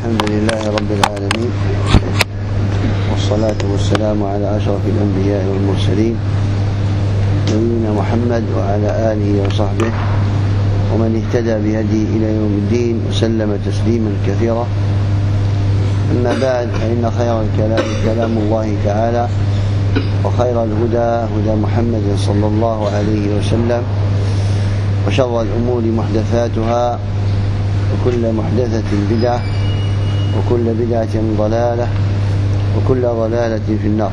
الحمد لله رب العالمين، والصلاة والسلام على أشرف الأنبياء والمرسلين نبينا محمد وعلى آله وصحبه ومن اهتدى بهدي إلى يوم الدين وسلم تسليما كثيرا. أما بعد، فإن خير الكلام كلام الله تعالى، وخير الهدى هدى محمد صلى الله عليه وسلم، وشر الأمور محدثاتها، وكل محدثة بدعة، وكل بدعة ضلالة، وكل ضلالة في النار.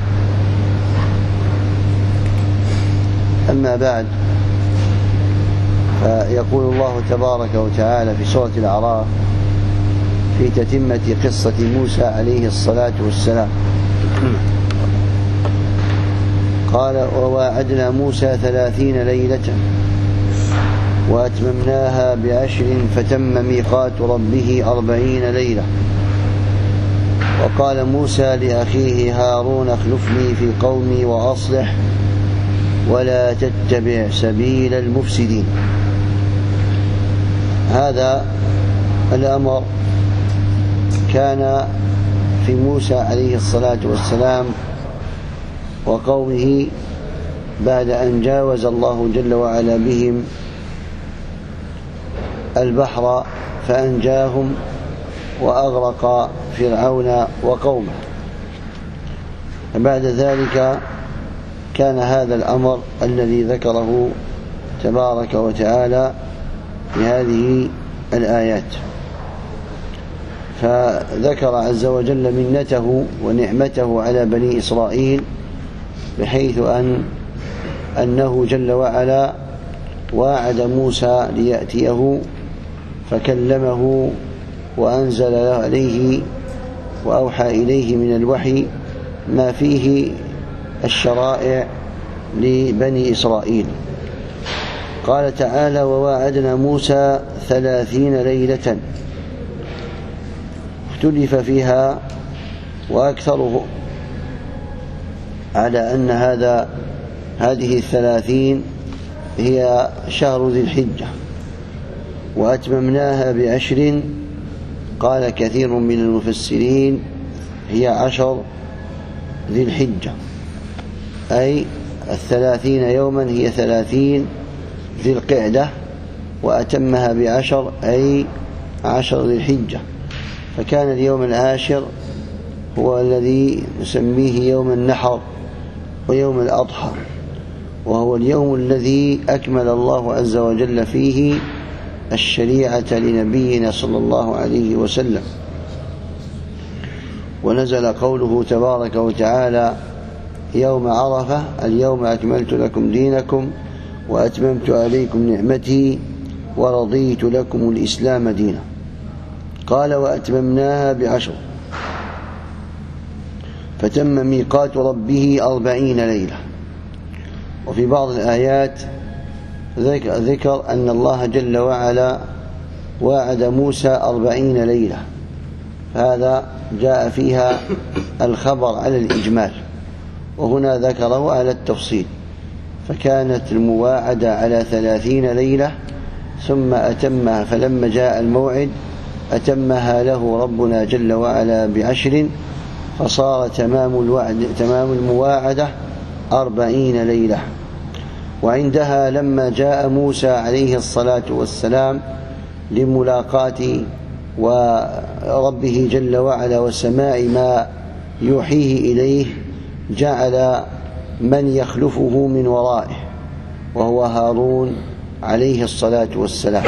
أما بعد، فيقول الله تبارك وتعالى في سورة الأعراف في تتمة قصة موسى عليه الصلاة والسلام، قال: وواعدنا موسى 30 ليلة وأتممناها ب10 فتم ميقات ربه 40 ليلة. وقال موسى لأخيه هارون: اخلفني في قومي وأصلح ولا تتبع سبيل المفسدين. هذا الأمر كان في موسى عليه الصلاة والسلام وقومه بعد أن جاوز الله جل وعلا بهم البحر فأنجاهم وأغرق فرعون وقومه. بعد ذلك كان هذا الأمر الذي ذكره تبارك وتعالى في هذه الآيات، فذكر عز وجل منته ونعمته على بني إسرائيل، بحيث أنه جل وعلا واعد موسى ليأتيه فكلمه وأنزل عليه وأوحى إليه من الوحي ما فيه الشرائع لبني إسرائيل. قال تعالى: وواعدنا موسى 30 ليلة، اختلف فيها وأكثره على أن هذه 30 هي شهر ذي الحجة، وأتممناها ب10. قال كثير من المفسرين هي 10 ذي الحجة، أي 30 يوما هي 30 ذي القعدة، وأتمها ب10 أي 10 ذي الحجة. فكان اليوم العاشر هو الذي نسميه يوم النحر ويوم الأضحى، وهو اليوم الذي أكمل الله عز وجل فيه الشريعة لنبينا صلى الله عليه وسلم. ونزل قوله تبارك وتعالى: يوم عرفة اليوم أكملت لكم دينكم وأتممت عليكم نعمتي ورضيت لكم الإسلام دينا. قال: وأتممناها ب10 فتم ميقات ربه 40 ليلة. وفي بعض الآيات ذكر أن الله جل وعلا واعد موسى 40 ليلة، هذا جاء فيها الخبر على الإجمال، وهنا ذكره على التفصيل. فكانت المواعدة على 30 ليلة ثم أتمها، فلما جاء الموعد أتمها له ربنا جل وعلا ب10، فصار تمام المواعدة 40 ليلة. وعندها لما جاء موسى عليه الصلاة والسلام لملاقاة وربه جل وعلا وسماع ما يوحيه إليه، جعل من يخلفه من ورائه، وهو هارون عليه الصلاة والسلام.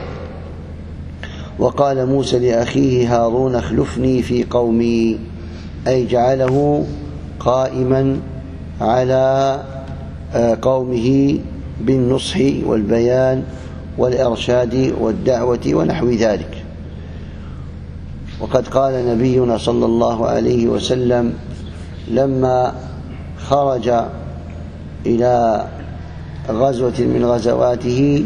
وقال موسى لأخيه هارون: اخلفني في قومي، أي جعله قائما على قومه بالنصح والبيان والإرشاد والدعوة ونحو ذلك. وقد قال نبينا صلى الله عليه وسلم لما خرج إلى غزوة من غزواته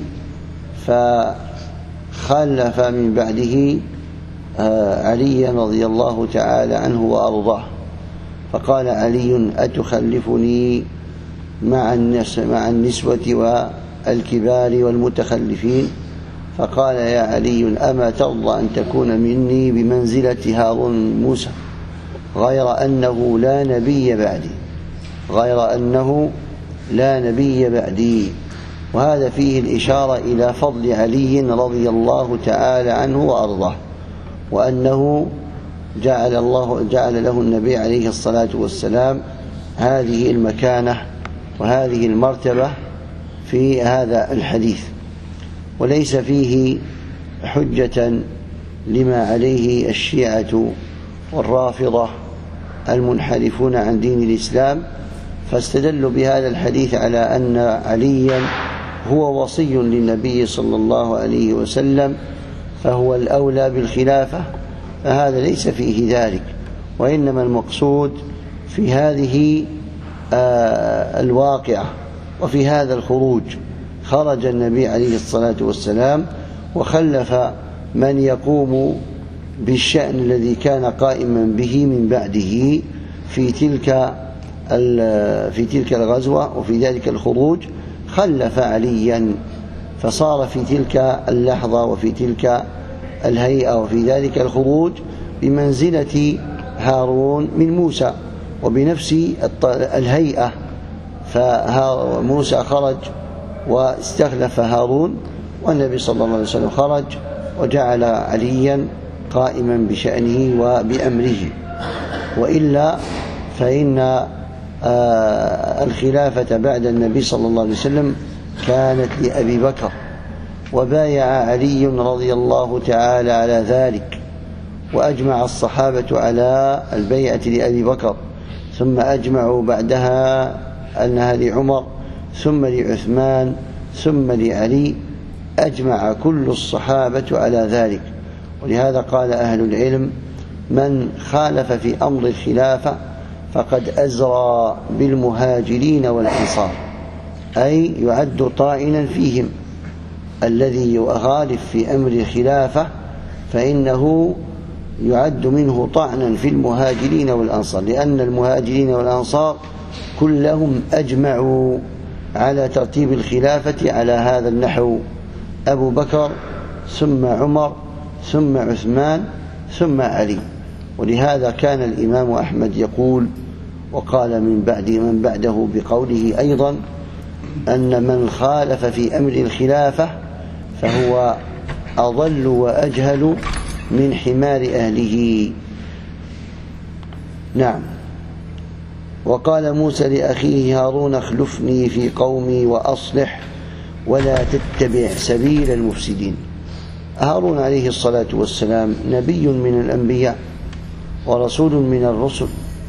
فخلف من بعده عليا رضي الله تعالى عنه وأرضاه، فقال علي: أتخلفني مع النسوة والكبار والمتخلفين؟ فقال يا علي أما ترضى أن تكون مني بمنزلة هارون من موسى غير أنه لا نبي بعدي. وهذا فيه الإشارة إلى فضل علي رضي الله تعالى عنه وأرضاه، وأنه جعل له النبي عليه الصلاة والسلام هذه المكانة وهذه المرتبة في هذا الحديث. وليس فيه حجة لما عليه الشيعة والرافضة المنحرفون عن دين الإسلام، فاستدلوا بهذا الحديث على أن عليا هو وصي للنبي صلى الله عليه وسلم فهو الأولى بالخلافة، فهذا ليس فيه ذلك. وإنما المقصود في هذه الواقعة وفي هذا الخروج خرج النبي عليه الصلاة والسلام وخلف من يقوم بالشأن الذي كان قائما به من بعده في تلك الغزوة وفي ذلك الخروج، خلف عليا، فصار في تلك اللحظة وفي تلك الهيئة وفي ذلك الخروج بمنزلة هارون من موسى وبنفس الهيئة. فموسى خرج واستخلف هارون، والنبي صلى الله عليه وسلم خرج وجعل عليا قائما بشأنه وبأمره. وإلا فإن الخلافة بعد النبي صلى الله عليه وسلم كانت لأبي بكر، وبايع علي رضي الله تعالى على ذلك، وأجمع الصحابة على البيعة لأبي بكر، ثم أجمعوا بعدها أنها لعمر، ثم لعثمان، ثم لعلي، أجمع كل الصحابة على ذلك. ولهذا قال أهل العلم من خالف في أمر الخلافة فقد أزرى بالمهاجرين والأنصار، أي يعد طائنا فيهم. الذي يخالف في أمر الخلافة فإنه يعد منه طعنا في المهاجرين والأنصار، لأن المهاجرين والأنصار كلهم أجمعوا على ترتيب الخلافة على هذا النحو: أبو بكر ثم عمر ثم عثمان ثم علي. ولهذا كان الإمام أحمد يقول، وقال من بعده بقوله أيضا، أن من خالف في أمر الخلافة فهو أضل وأجهل من حمار أهله. نعم. وقال موسى لأخيه هارون اخلفني في قومي وأصلح ولا تتبع سبيل المفسدين. هارون عليه الصلاة والسلام نبي من الأنبياء ورسول من الرسل،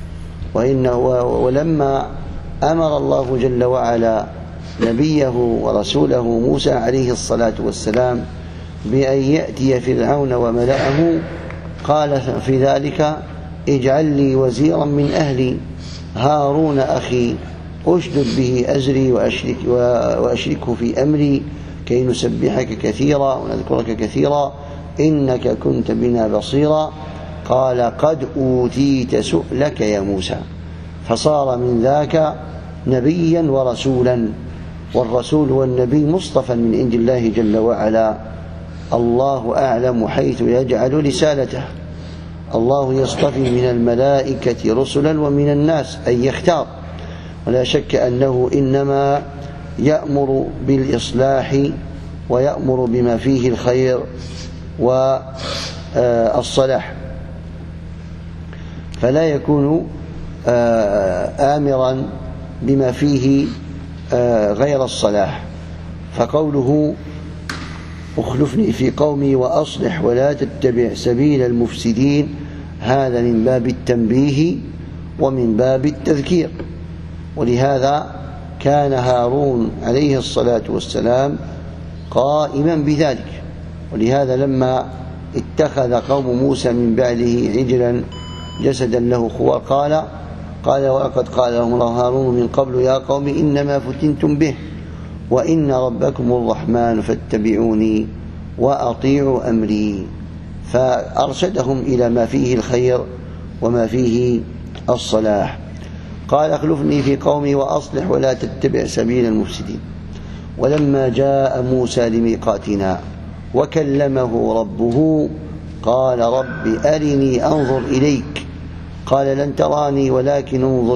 ولما أمر الله جل وعلا نبيه ورسوله موسى عليه الصلاة والسلام بأن يأتي فرعون وملأه، قال في ذلك: اجعل لي وزيرا من أهلي هارون أخي أشدد به أزري وأشركه في أمري كي نسبحك كثيرا ونذكرك كثيرا إنك كنت بنا بصيرا. قال: قد أوتيت سؤلك يا موسى. فصار من ذاك نبيا ورسولا، والرسول والنبي مصطفى من عند الله جل وعلا. الله أعلم حيث يجعل رسالته. الله يصطفي من الملائكة رسلا ومن الناس أن يختار، ولا شك أنه إنما يأمر بالإصلاح ويأمر بما فيه الخير والصلاح، فلا يكون آمرا بما فيه غير الصلاح. فقوله اخلفني في قومي وأصلح ولا تتبع سبيل المفسدين، هذا من باب التنبيه ومن باب التذكير. ولهذا كان هارون عليه الصلاة والسلام قائما بذلك. ولهذا لما اتخذ قوم موسى من بعده عجلا جسدا له خوار قال ولقد قال لهم الله هارون من قبل يا قوم إنما فتنتم به وإن ربكم الرحمن فاتبعوني وأطيعوا أمري، فأرشدهم إلى ما فيه الخير وما فيه الصلاح. قال اخلفني في قومي وأصلح ولا تتبع سبيل المفسدين. ولما جاء موسى لميقاتنا وكلمه ربه قال رب أرني أنظر إليك قال لن تراني ولكن انظر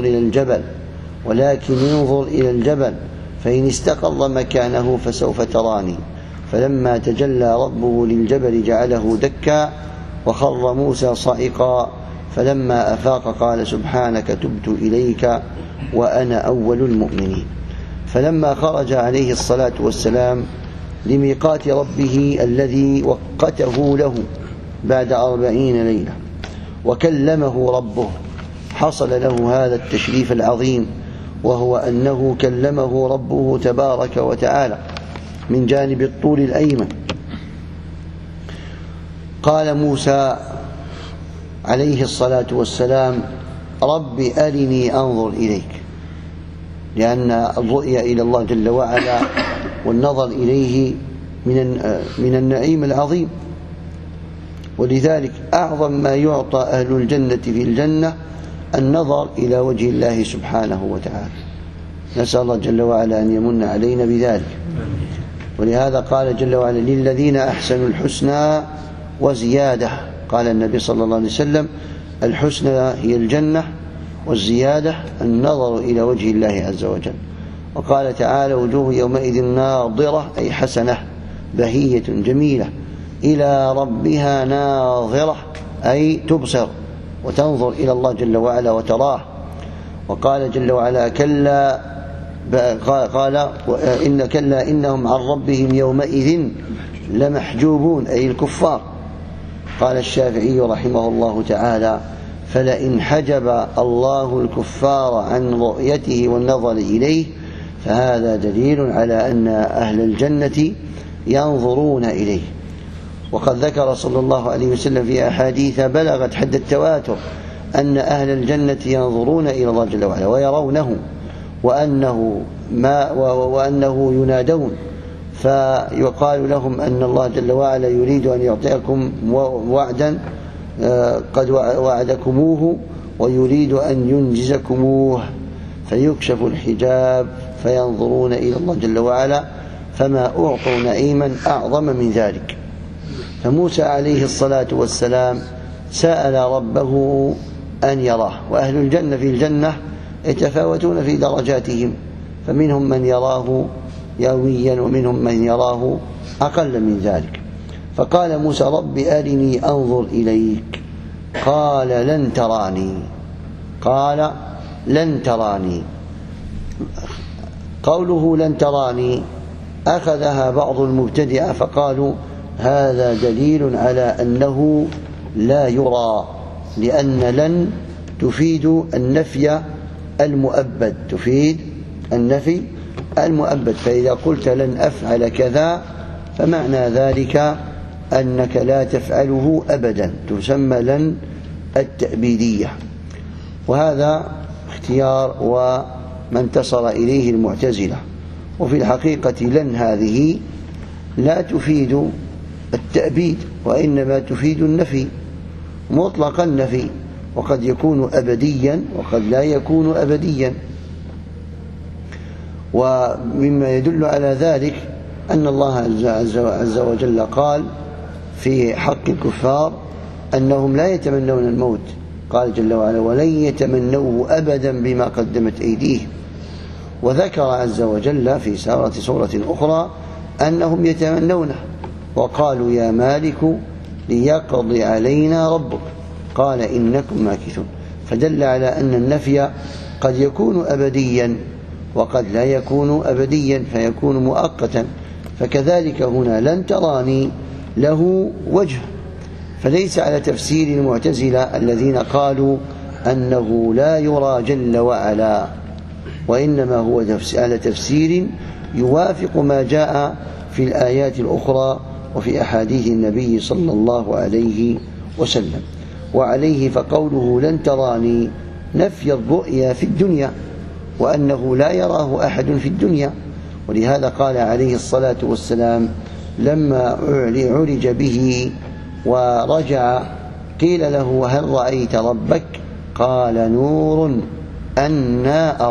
إلى الجبل فإن استقر مكانه فسوف تراني فلما تجلى ربه للجبل جعله دكا وخر موسى صعقا فلما أفاق قال سبحانك تبت إليك وأنا أول المؤمنين. فلما خرج عليه الصلاة والسلام لميقات ربه الذي وقته له بعد 40 ليلة وكلمه ربه حصل له هذا التشريف العظيم، وهو أنه كلمه ربه تبارك وتعالى من جانب الطول الأيمن. قال موسى عليه الصلاة والسلام رب أرني أنظر إليك، لأن الرؤية إلى الله جل وعلا والنظر إليه من النعيم العظيم، ولذلك أعظم ما يعطى أهل الجنة في الجنة النظر إلى وجه الله سبحانه وتعالى. نسأل الله جل وعلا أن يمن علينا بذلك. ولهذا قال جل وعلا للذين أحسنوا الحسنى وزيادة. قال النبي صلى الله عليه وسلم الحسنى هي الجنة والزيادة النظر إلى وجه الله عز وجل. وقال تعالى وجوه يومئذ ناظرة أي حسنة بهية جميلة إلى ربها ناظرة أي تبصر وتنظر إلى الله جل وعلا وتراه. وقال جل وعلا كلا قال إن كلا إنهم عن ربهم يومئذ لمحجوبون أي الكفار. قال الشافعي رحمه الله تعالى فلئن حجب الله الكفار عن رؤيته والنظر إليه فهذا دليل على أن أهل الجنة ينظرون إليه. وقد ذكر صلى الله عليه وسلم في أحاديث بلغت حد التواتر أن أهل الجنة ينظرون إلى الله جل وعلا ويرونه وأنه ينادون فيقال لهم أن الله جل وعلا يريد أن يعطيكم وعدا قد وعدكموه ويريد أن ينجزكموه فيكشف الحجاب فينظرون إلى الله جل وعلا فما أعطوا نعيما أعظم من ذلك. فموسى عليه الصلاة والسلام سأل ربه أن يراه. وأهل الجنة في الجنة يتفاوتون في درجاتهم، فمنهم من يراه يوميا ومنهم من يراه أقل من ذلك. فقال موسى رب أرني أنظر إليك قال لن تراني. قوله لن تراني أخذها بعض المبتدئة فقالوا هذا دليل على أنه لا يرى، لأن لن تفيد النفي المؤبد، فإذا قلت لن أفعل كذا فمعنى ذلك أنك لا تفعله أبدا، تسمى لن التأبيدية. وهذا اختيار وما انتصر إليه المعتزلة. وفي الحقيقة لن هذه لا تفيد التأبيد وإنما تفيد النفي مطلق النفي، وقد يكون أبديا وقد لا يكون أبديا. ومما يدل على ذلك أن الله عز وجل قال في حق الكفار أنهم لا يتمنون الموت، قال جل وعلا ولن يتمنوه أبدا بما قدمت أيديهم. وذكر عز وجل في سورة أخرى أنهم يتمنونه وقالوا يا مالك ليقضي علينا ربك قال إنكم ماكثون. فدل على أن النفي قد يكون أبديا وقد لا يكون أبديا فيكون مؤقتا. فكذلك هنا لن تراني له وجه، فليس على تفسير المعتزلة الذين قالوا أنه لا يرى جل وعلا، وإنما هو على تفسير يوافق ما جاء في الآيات الأخرى وفي أحاديث النبي صلى الله عليه وسلم. وعليه فقوله لن تراني نفي الرؤيا في الدنيا، وأنه لا يراه أحد في الدنيا. ولهذا قال عليه الصلاة والسلام لما عرج به ورجع قيل له هل رأيت ربك؟ قال نور أنا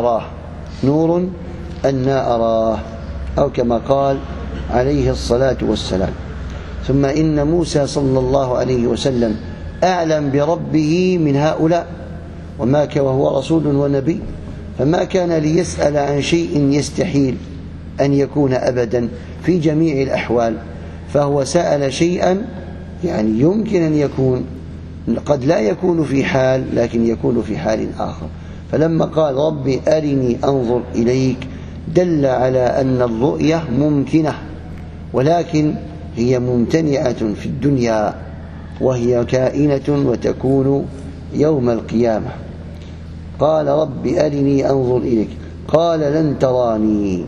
أراه، أو كما قال عليه الصلاة والسلام. ثم إن موسى صلى الله عليه وسلم أعلم بربه من هؤلاء، وهو رسول ونبي، فما كان ليسأل عن شيء يستحيل أن يكون أبدا في جميع الأحوال، فهو سأل شيئا يعني يمكن أن يكون، قد لا يكون في حال لكن يكون في حال آخر. فلما قال ربي أرني أنظر إليك دل على أن الرؤية ممكنة، ولكن هي ممتنعة في الدنيا، وهي كائنة وتكون يوم القيامة. قال رب أرني أنظر إليك، قال لن تراني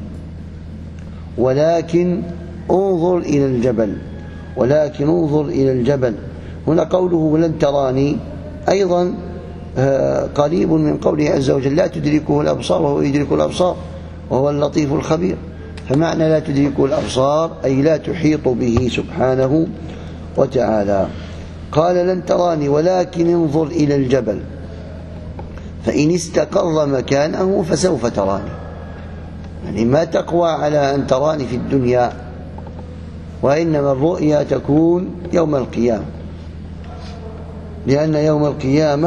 ولكن انظر إلى الجبل، ولكن انظر إلى الجبل. هنا قوله لن تراني أيضا قريب من قوله عز وجل لا تدركه الأبصار وهو يدرك الأبصار وهو اللطيف الخبير. فمعنى لا تدركه الأبصار أي لا تحيط به سبحانه وتعالى. قال لن تراني ولكن انظر إلى الجبل فإن استقر مكانه فسوف تراني. يعني ما تقوى على أن تراني في الدنيا، وإنما الرؤيا تكون يوم القيامة، لأن يوم القيامة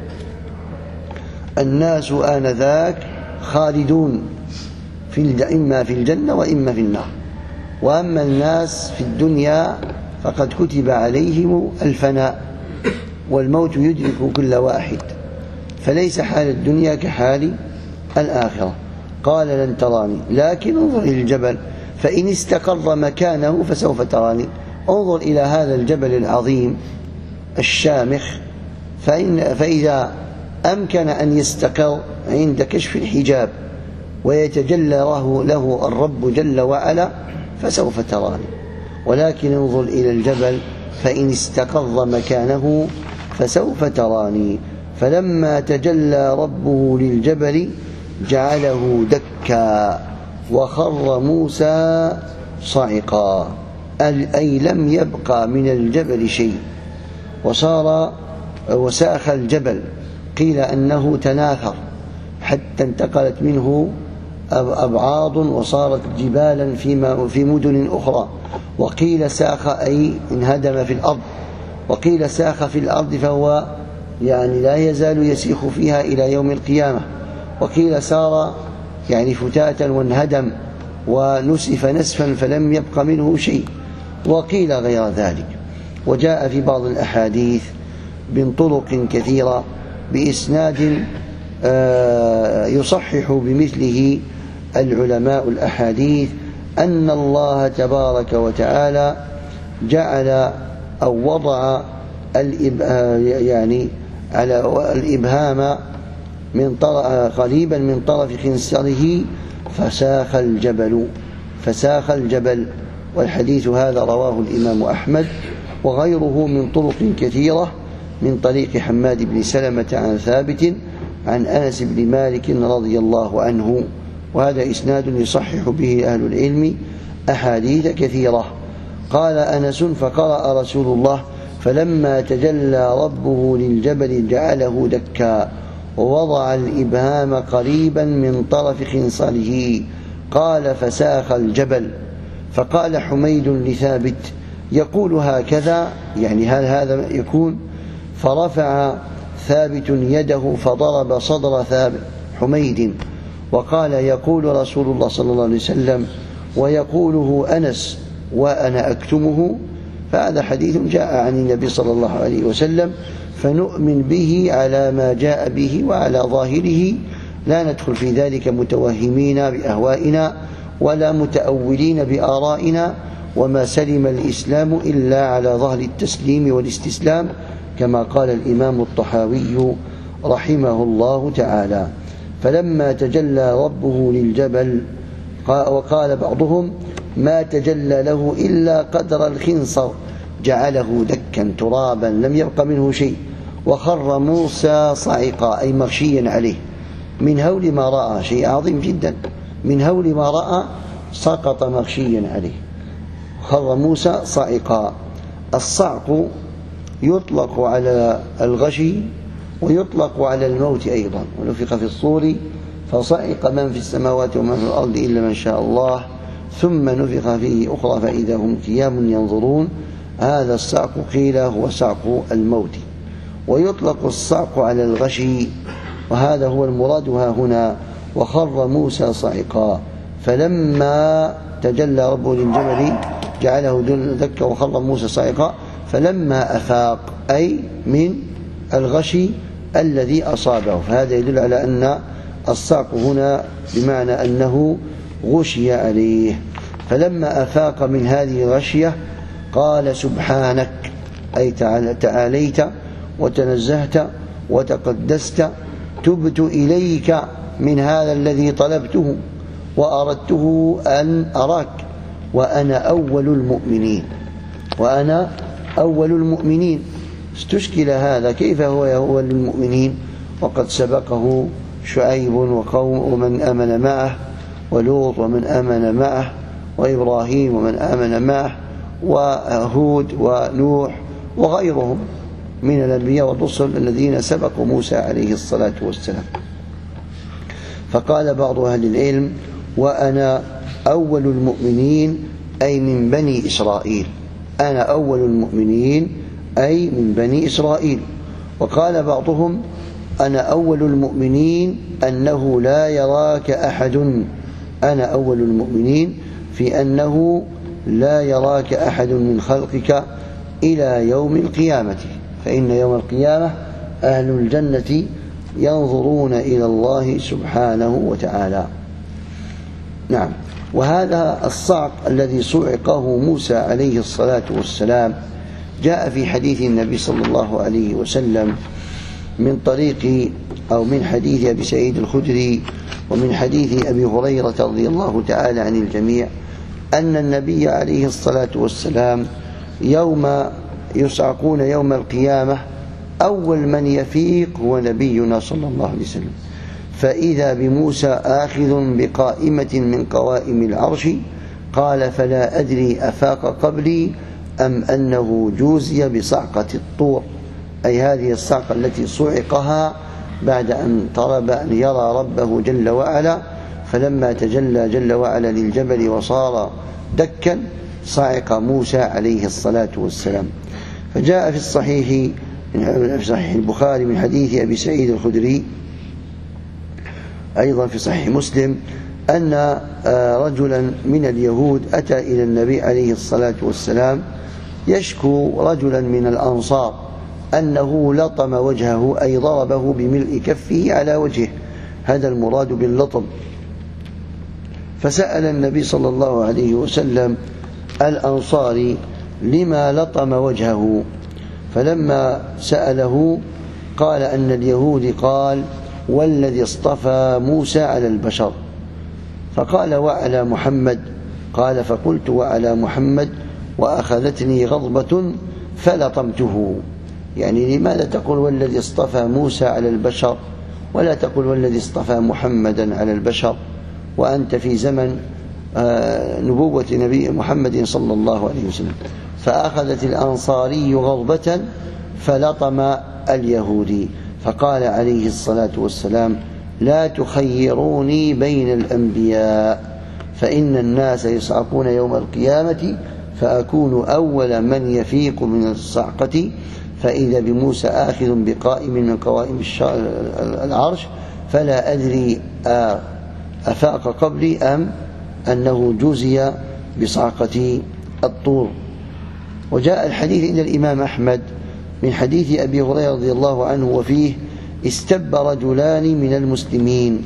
الناس آنذاك خالدون إما في الجنة وإما في النار. وأما الناس في الدنيا فقد كتب عليهم الفناء، والموت يدرك كل واحد، فليس حال الدنيا كحال الآخرة. قال لن تراني لكن انظر إلى الجبل فإن استقر مكانه فسوف تراني. انظر إلى هذا الجبل العظيم الشامخ، فإذا أمكن أن يستقر عند كشف الحجاب ويتجلى له الرب جل وعلا فسوف تراني، ولكن انظر إلى الجبل فإن استقر مكانه فسوف تراني. فلما تجلى ربه للجبل جعله دكا وخر موسى صعقا، أي لم يبقى من الجبل شيء، وساخ الجبل. قيل أنه تناثر حتى انتقلت منه أبعاض وصارت جبالا في مدن أخرى. وقيل ساخ أي انهدم في الأرض، وقيل ساخ في الأرض فهو يعني لا يزال يسيخ فيها إلى يوم القيامة. وقيل سار يعني فتاتا وانهدم ونسف نسفا فلم يبق منه شيء، وقيل غير ذلك. وجاء في بعض الأحاديث من طرق كثيرة بإسناد يصحح بمثله العلماء الأحاديث أن الله تبارك وتعالى جعل أو وضع يعني على الإبهام قريبا من طرف خنصره فساخ الجبل. والحديث هذا رواه الإمام أحمد وغيره من طرق كثيرة من طريق حماد بن سلمة عن ثابت عن أنس بن مالك رضي الله عنه، وهذا إسناد يصحح به أهل العلم أحاديث كثيرة. قال أنس فقرأ رسول الله فلما تجلى ربه للجبل جعله دكا ووضع الإبهام قريبا من طرف خنصره، قال فساخ الجبل. فقال حميد لثابت يقول هكذا، يعني هل هذا يكون؟ فرفع ثابت يده فضرب صدر ثابت حميد وقال يقول رسول الله صلى الله عليه وسلم ويقوله أنس وأنا أكتمه. فهذا حديث جاء عن النبي صلى الله عليه وسلم، فنؤمن به على ما جاء به وعلى ظاهره، لا ندخل في ذلك متوهمين بأهوائنا ولا متأولين بآرائنا. وما سلم الإسلام إلا على ظهر التسليم والاستسلام، كما قال الإمام الطحاوي رحمه الله تعالى. فلما تجلى ربه للجبل، وقال بعضهم ما تجلى له إلا قدر الخنصر جعله دكا ترابا لم يبق منه شيء، وخر موسى صعقا أي مغشيا عليه من هول ما رأى، شيء عظيم جدا، من هول ما رأى سقط مغشيا عليه، خر موسى صعقا. الصعق يطلق على الغشي ويطلق على الموت أيضا. ونفخ في الصور فصعق من في السماوات ومن في الأرض إلا من شاء الله ثم نفخ فيه أخرى فإذا هم قيام ينظرون هذا الصعق قيل هو صعق الموت. ويطلق الصعق على الغشي، وهذا هو المراد ها هنا. وخر موسى صعقا، فلما تجلى ربه للجبل جعله دكا وخر موسى صعقا فلما أفاق، أي من الغشي الذي أصابه. فهذا يدل على أن الصعق هنا بمعنى أنه غشي عليه. فلما أفاق من هذه الغشية قال سبحانك، أي تعاليت وتنزهت وتقدست، تبت إليك من هذا الذي طلبته وأردته أن أراك، وأنا أول المؤمنين. وأنا أول المؤمنين. استشكل هذا، كيف هو أول المؤمنين وقد سبقه شعيب ومن آمن معه، ولوط ومن آمن معه، وإبراهيم ومن آمن معه، وهود ونوح وغيرهم من الأنبياء والرسل الذين سبقوا موسى عليه الصلاة والسلام. فقال بعض أهل العلم وأنا أول المؤمنين أي من بني إسرائيل. أنا أول المؤمنين أي من بني إسرائيل. وقال بعضهم أنا أول المؤمنين أنه لا يراك أحد. أنا أول المؤمنين في أنه لا يراك أحد من خلقك إلى يوم القيامة، فإن يوم القيامة أهل الجنة ينظرون إلى الله سبحانه وتعالى. نعم. وهذا الصعق الذي صعقه موسى عليه الصلاة والسلام جاء في حديث النبي صلى الله عليه وسلم من طريق أو من حديث أبي سعيد الخدري ومن حديث أبي هريرة رضي الله تعالى عن الجميع أن النبي عليه الصلاة والسلام يوم يصعقون يوم القيامة أول من يفيق هو نبينا صلى الله عليه وسلم، فإذا بموسى آخذ بقائمة من قوائم العرش، قال فلا أدري أفاق قبلي أم أنه جوزي بصعقة الطور، أي هذه الصعقة التي صعقها بعد أن طلب أن يرى ربه جل وعلا، فلما تجلى جل وعلا للجبل وصار دكا صعق موسى عليه الصلاة والسلام. فجاء في الصحيح في صحيح البخاري من حديث أبي سعيد الخدري، أيضا في صحيح مسلم، أن رجلا من اليهود أتى إلى النبي عليه الصلاة والسلام يشكو رجلا من الأنصار أنه لطم وجهه، أي ضربه بملء كفه على وجهه، هذا المراد باللطم. فسأل النبي صلى الله عليه وسلم الأنصاري لما لطم وجهه، فلما سأله قال أن اليهودي قال والذي اصطفى موسى على البشر، فقال وعلى محمد، قال فقلت وعلى محمد وأخذتني غضبة فلطمته. يعني لماذا تقول والذي اصطفى موسى على البشر ولا تقول والذي اصطفى محمدا على البشر وأنت في زمن نبوة نبي محمد صلى الله عليه وسلم؟ فأخذت الأنصاري غضبة فلطم اليهودي، فقال عليه الصلاة والسلام لا تخيروني بين الأنبياء، فإن الناس يصعقون يوم القيامة فأكون أول من يفيق من الصعقة، فإذا بموسى آخذ بقائم من قوائم العرش، فلا أدري أفاق قبلي أم أنه جوزي بصعقة الطور. وجاء الحديث عند الإمام أحمد من حديث أبي هريرة رضي الله عنه وفيه استب رجلان من المسلمين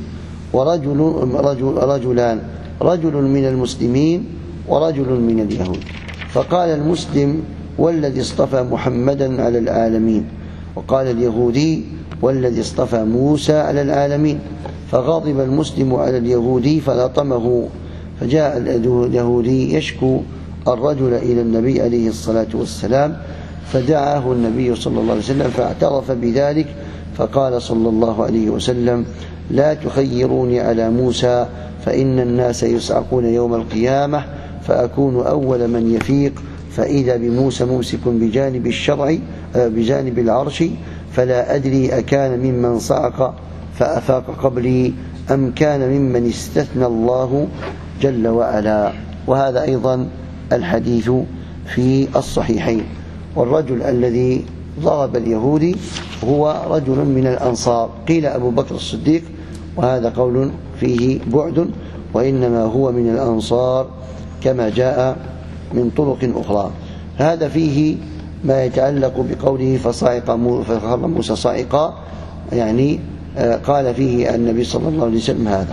رجل من المسلمين ورجل من اليهود، فقال المسلم والذي اصطفى محمدا على العالمين، وقال اليهودي والذي اصطفى موسى على العالمين، فغضب المسلم على اليهودي فلطمه، فجاء اليهودي يشكو الرجل إلى النبي عليه الصلاة والسلام، فدعاه النبي صلى الله عليه وسلم فاعترف بذلك، فقال صلى الله عليه وسلم لا تخيروني على موسى، فإن الناس يصعقون يوم القيامة فأكون أول من يفيق، فإذا بموسى ممسك بجانب الشرع بجانب العرش، فلا أدري أكان ممن صعق فأفاق قبلي أم كان ممن استثنى الله جل وعلا. وهذا أيضا الحديث في الصحيحين. والرجل الذي ضرب اليهودي هو رجل من الأنصار، قيل أبو بكر الصديق، وهذا قول فيه بعد، وإنما هو من الأنصار كما جاء من طرق أخرى. هذا فيه ما يتعلق بقوله فخر موسى صاعقا، يعني قال فيه النبي صلى الله عليه وسلم هذا.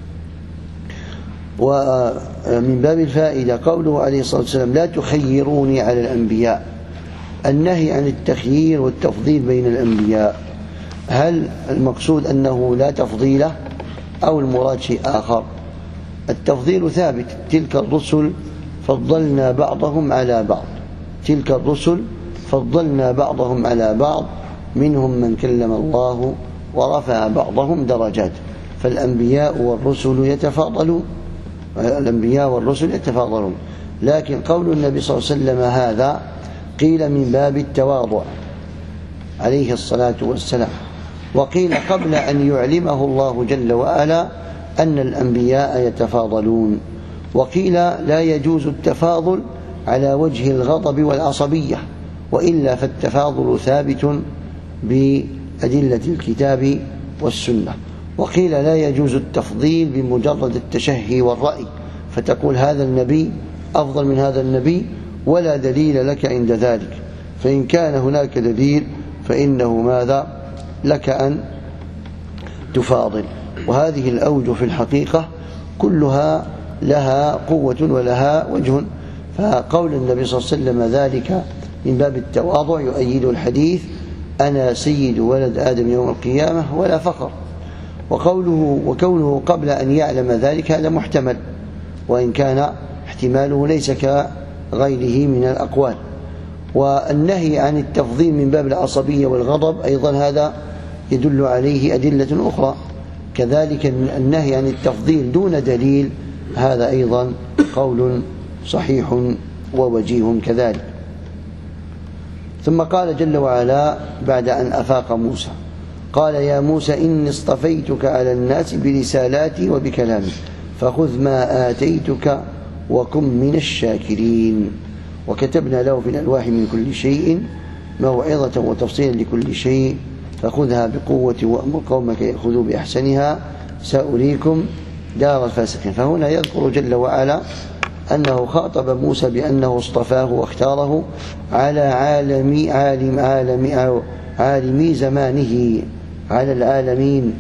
ومن باب الفائدة قوله عليه الصلاة والسلام لا تخيروني على الأنبياء، النهي عن التخيير والتفضيل بين الأنبياء، هل المقصود أنه لا تفضيل أو المراد شيء آخر؟ التفضيل ثابت، تلك الرسل فضلنا بعضهم على بعض، تلك الرسل فضلنا بعضهم على بعض، منهم من كلم الله ورفع بعضهم درجات، فالأنبياء والرسل يتفاضلون، الأنبياء والرسل يتفاضلون. لكن قول النبي صلى الله عليه وسلم هذا قيل من باب التواضع عليه الصلاة والسلام، وقيل قبل أن يعلمه الله جل وعلا أن الأنبياء يتفاضلون، وقيل لا يجوز التفاضل على وجه الغضب والعصبية، وإلا فالتفاضل ثابت بأدلة الكتاب والسنة. وقيل لا يجوز التفضيل بمجرد التشهي والرأي، فتقول هذا النبي أفضل من هذا النبي ولا دليل لك عند ذلك، فإن كان هناك دليل فإنه ماذا لك أن تفاضل. وهذه الأوجه في الحقيقة كلها لها قوة ولها وجه، فقول النبي صلى الله عليه وسلم ذلك من باب التواضع يؤيد الحديث أنا سيد ولد آدم يوم القيامة ولا فخر. وكونه قبل أن يعلم ذلك هذا محتمل، وإن كان احتماله ليس كغيره من الأقوال. والنهي عن التفضيل من باب العصبية والغضب أيضا هذا يدل عليه أدلة أخرى، كذلك النهي عن التفضيل دون دليل هذا أيضا قول صحيح ووجيه كذلك. ثم قال جل وعلا بعد أن أفاق موسى قال يا موسى إني اصطفيتك على الناس برسالاتي وبكلامي فخذ ما آتيتك وكن من الشاكرين، وكتبنا له في الألواح من كل شيء موعظة وتفصيلا لكل شيء فخذها بقوة وأمر قومك يأخذوا بأحسنها سأريكم دار الفاسقين. فهنا يذكر جل وعلا أنه خاطب موسى بأنه اصطفاه واختاره على عالمي زمانه على العالمين،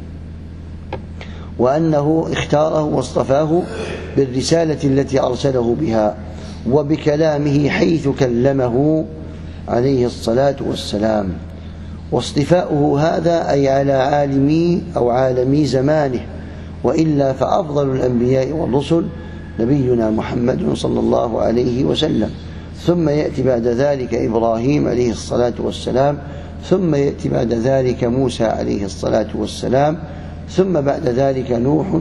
وأنه اختاره واصطفاه بالرسالة التي أرسله بها وبكلامه حيث كلمه عليه الصلاة والسلام. واصطفاؤه هذا أي على عالمي زمانه، وإلا فأفضل الأنبياء والرسل نبينا محمد صلى الله عليه وسلم، ثم يأتي بعد ذلك إبراهيم عليه الصلاة والسلام، ثم يأتي بعد ذلك موسى عليه الصلاة والسلام، ثم بعد ذلك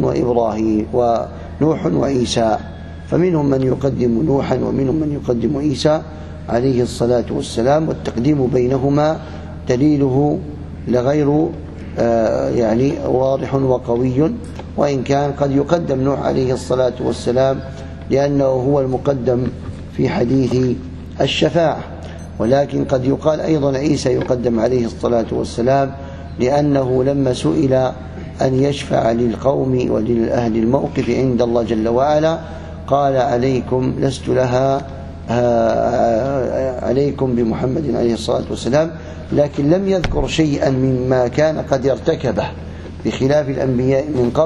ونوح وعيسى، فمنهم من يقدم نوحا ومنهم من يقدم عيسى عليه الصلاة والسلام، والتقديم بينهما دليله لغير يعني واضح وقوي، وإن كان قد يقدم نوح عليه الصلاة والسلام لأنه هو المقدم في حديث الشفاعة، ولكن قد يقال أيضا عيسى يقدم عليه الصلاة والسلام لأنه لما سئل أن يشفع للقوم وللأهل الموقف عند الله جل وعلا قال عليكم لست لها عليكم بمحمد عليه الصلاة والسلام، لكن لم يذكر شيئا مما كان قد ارتكبه بخلاف الأنبياء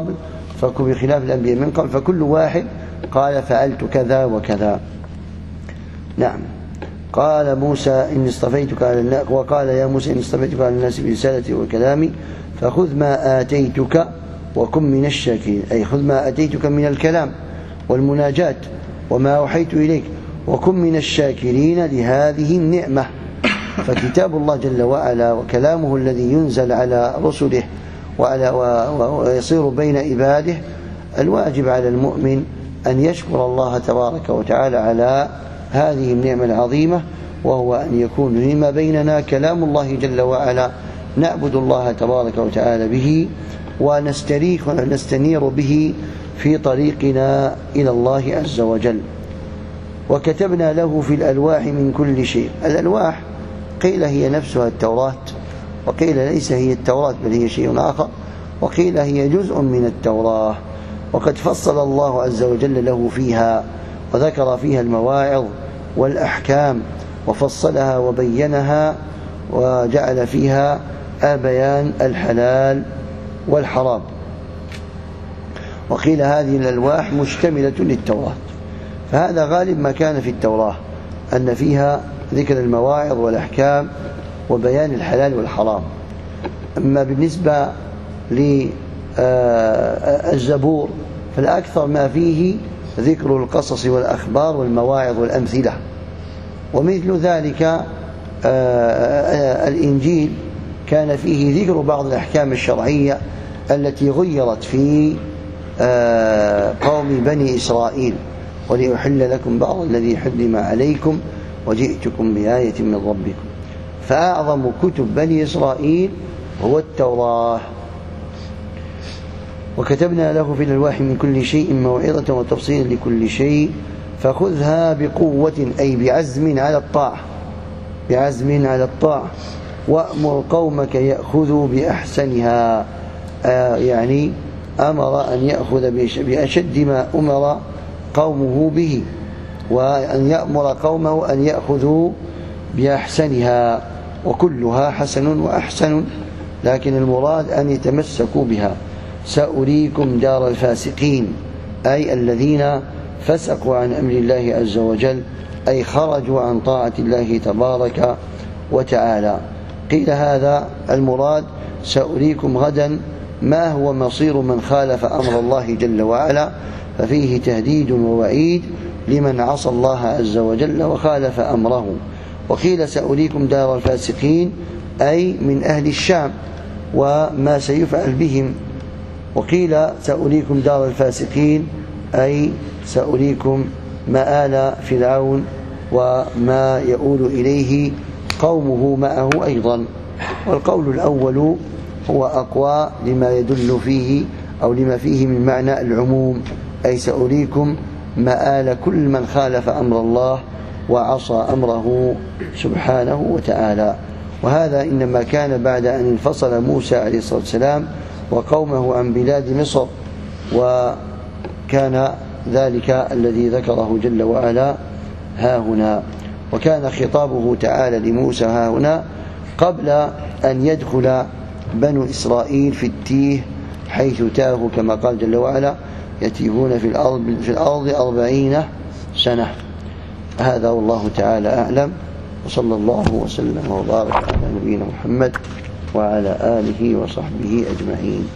من قبل، فكل واحد قال فعلت كذا وكذا. نعم. قال موسى إني اصطفيتك على الناس، وقال يا موسى إني اصطفيتك على الناس برسالتي وكلامي فخذ ما آتيتك وكن من الشاكرين، أي خذ ما آتيتك من الكلام والمناجات وما أوحيت إليك وكن من الشاكرين لهذه النعمة. فكتاب الله جل وعلا وكلامه الذي ينزل على رسله ويصير بين عباده، الواجب على المؤمن أن يشكر الله تبارك وتعالى على هذه النعمة العظيمة، وهو أن يكون لما بيننا كلام الله جل وعلا نعبد الله تبارك وتعالى به ونستريح ونستنير به في طريقنا إلى الله عز وجل. وكتبنا له في الألواح من كل شيء. الألواح قيل هي نفسها التوراة، وقيل ليس هي التوراة بل هي شيء آخر، وقيل هي جزء من التوراة. وقد فصل الله عز وجل له فيها وذكر فيها المواعظ والأحكام وفصلها وبينها وجعل فيها بيان الحلال والحرام. وقيل هذه الألواح مشتملة للتوراة، فهذا غالب ما كان في التوراة أن فيها ذكر المواعظ والأحكام وبيان الحلال والحرام. أما بالنسبة للزبور فالأكثر ما فيه ذكر القصص والأخبار والمواعظ والأمثلة. ومثل ذلك الإنجيل كان فيه ذكر بعض الأحكام الشرعية التي غيرت في قوم بني إسرائيل، ولأحل لكم بعض الذي حرم عليكم وجئتكم بآية من ربكم. فأعظم كتب بني إسرائيل هو التوراة. وكتبنا له في الألواح من كل شيء موعظة وتفصيلا لكل شيء فخذها بقوة، أي بعزم على الطاعة، بعزم على الطاعة، وأمر قومك يأخذوا بأحسنها، يعني أمر أن يأخذ بأشد ما أمر قومه به، وأن يأمر قومه أن يأخذوا بأحسنها، وكلها حسن وأحسن، لكن المراد أن يتمسكوا بها. سأريكم دار الفاسقين، أي الذين فسقوا عن أمر الله عز وجل، أي خرجوا عن طاعة الله تبارك وتعالى. قيل هذا المراد سأريكم غدا ما هو مصير من خالف أمر الله جل وعلا، ففيه تهديد ووعيد لمن عصى الله عز وجل وخالف أمره. وقيل سأريكم دار الفاسقين، أي من أهل الشام وما سيفعل بهم. وقيل سأريكم دار الفاسقين، أي سأريكم مآل فرعون وما يؤول إليه قومه معه أيضا. والقول الأول هو أقوى لما يدل فيه أو لما فيه من معنى العموم، أي سأريكم مآل كل من خالف أمر الله وعصى أمره سبحانه وتعالى. وهذا إنما كان بعد أن انفصل موسى عليه الصلاة والسلام وقومه عن بلاد مصر، وكان ذلك الذي ذكره جل وعلا ها هنا. وكان خطابه تعالى لموسى ها هنا قبل أن يدخل بنو إسرائيل في التيه، حيث تاهوا كما قال جل وعلا يتيهون في الأرض 40 سنة. هذا والله تعالى أعلم، وصلى الله وسلم وبارك على نبينا محمد وعلى آله وصحبه أجمعين.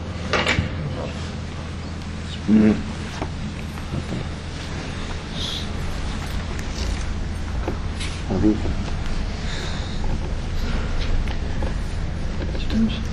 Thank you.